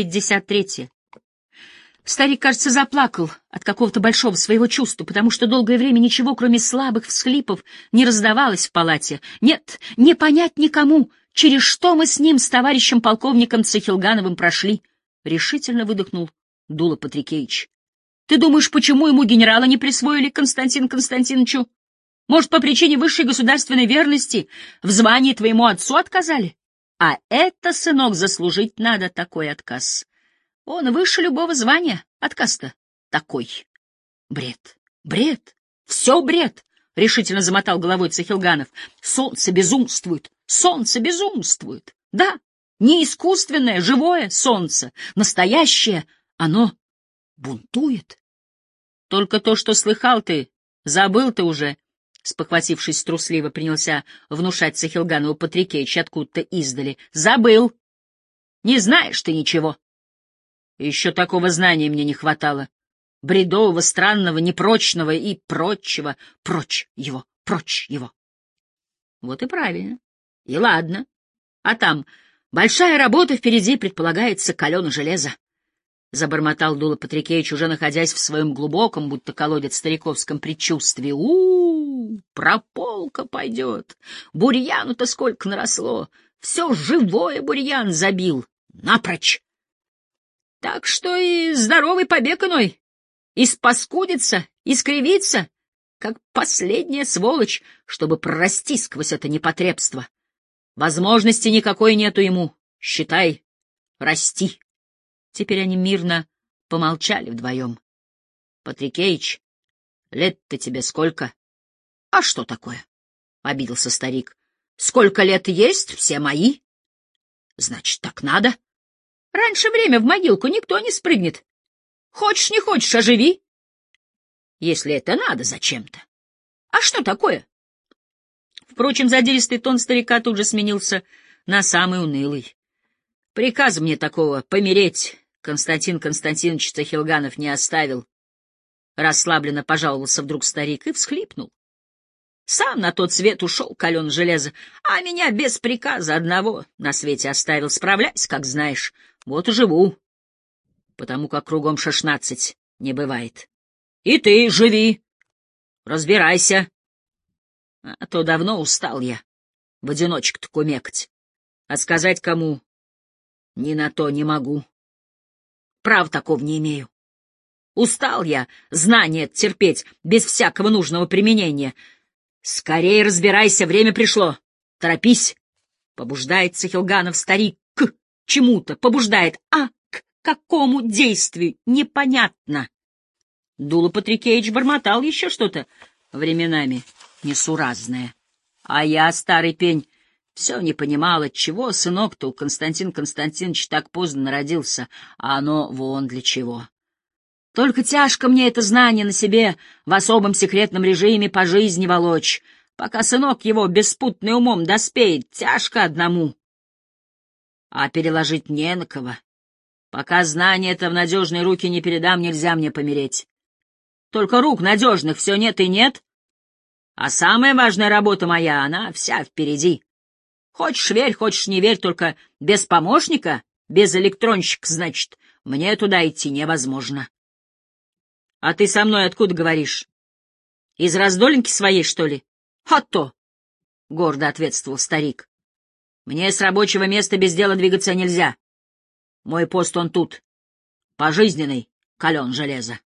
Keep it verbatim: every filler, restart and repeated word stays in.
пятьдесят третье. Старик, кажется, заплакал от какого-то большого своего чувства, потому что долгое время ничего, кроме слабых всхлипов, не раздавалось в палате. Нет, не понять никому, через что мы с ним, с товарищем полковником Цехилгановым, прошли. Решительно выдохнул Дула Патрикеевич. Ты думаешь, почему ему генерала не присвоили, Константин Константиновичу? Может, по причине высшей государственной верности в звании твоему отцу отказали? А это, сынок, заслужить надо такой отказ. Он выше любого звания. Отказ-то такой. Бред, бред, все бред, — решительно замотал головой Цехилганов. Солнце безумствует, солнце безумствует. Да, не искусственное, живое солнце, настоящее, оно бунтует. Только то, что слыхал ты, забыл ты уже, — спохватившись трусливо, принялся внушать Цехилганову Патрикеич откуда-то издали. Забыл. Не знаешь ты ничего. Еще такого знания мне не хватало. Бредового, странного, непрочного и прочего. Прочь его, прочь его. Вот и правильно. И ладно. А там большая работа впереди, предполагается, калено железо. Забормотал Дула Патрикеич, уже находясь в своем глубоком, будто колодец стариковском предчувствии. У-у-у, прополка пойдет. Бурьяну-то сколько наросло. Все живое бурьян забил. Напрочь. Так что и здоровый побег иной. Испаскудится, искривится, как последняя сволочь, чтобы прорасти сквозь это непотребство. Возможности никакой нету ему. Считай, расти. Теперь они мирно помолчали вдвоем. — Патрикеич, лет-то тебе сколько? — А что такое? — обиделся старик. — Сколько лет есть, все мои. — Значит, так надо. Раньше время в могилку никто не спрыгнет. Хочешь, не хочешь, оживи. Если это надо зачем-то. А что такое? Впрочем, задиристый тон старика тут же сменился на самый унылый. Приказ мне такого помереть Константин Константинович Цехилганов не оставил. Расслабленно пожаловался вдруг старик и всхлипнул. Сам на тот свет ушел кален железо, а меня без приказа одного на свете оставил. Справляйся, как знаешь. Вот и живу, потому как кругом шестнадцать не бывает. И ты живи, разбирайся. А то давно устал я в одиночку-то кумекать, а сказать кому ни на то не могу. Прав такого не имею. Устал я знания терпеть без всякого нужного применения. Скорее разбирайся, время пришло. Торопись. Побуждает Цехилганов старик к чему-то, побуждает, а к какому действию непонятно. Дула Патрикеич бормотал еще что-то временами несуразное. А я, старый пень, все не понимал, отчего сынок-то у Константин Константинович так поздно народился, а оно вон для чего. Только тяжко мне это знание на себе в особом секретном режиме по жизни волочь, пока сынок его беспутный умом доспеет, тяжко одному. А переложить не на кого. Пока знание это в надежные руки не передам, нельзя мне помереть. Только рук надежных все нет и нет, а самая важная работа моя, она вся впереди. Хочешь верь, хочешь не верь, только без помощника, без электронщика, значит, мне туда идти невозможно. — А ты со мной откуда говоришь? Из раздолинки своей, что ли? — А то! — гордо ответствовал старик. — Мне с рабочего места без дела двигаться нельзя. Мой пост он тут, пожизненный, кален железо.